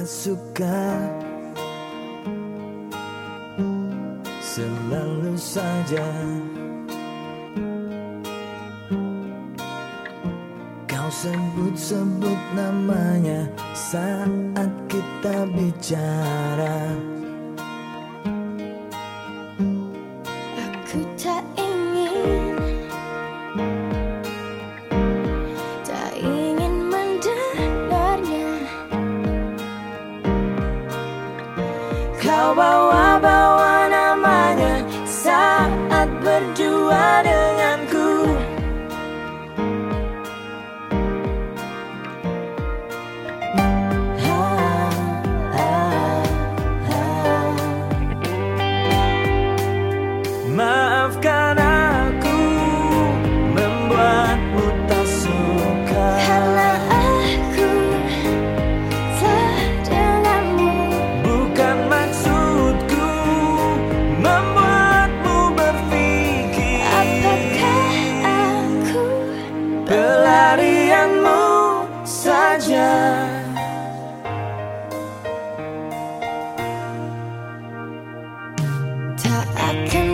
suka selalu saja kau sebut-sebut namanya saat kita bicara. Aku tak ingin mendengarnya. Kau bawa-bawa namanya saat berdua denganku. Maafkan aku membuatmu tak suka, Karena aku tak denganmu. bukan maksudku membuatmu berpikir Apakah aku pelarianmu saja. tak akan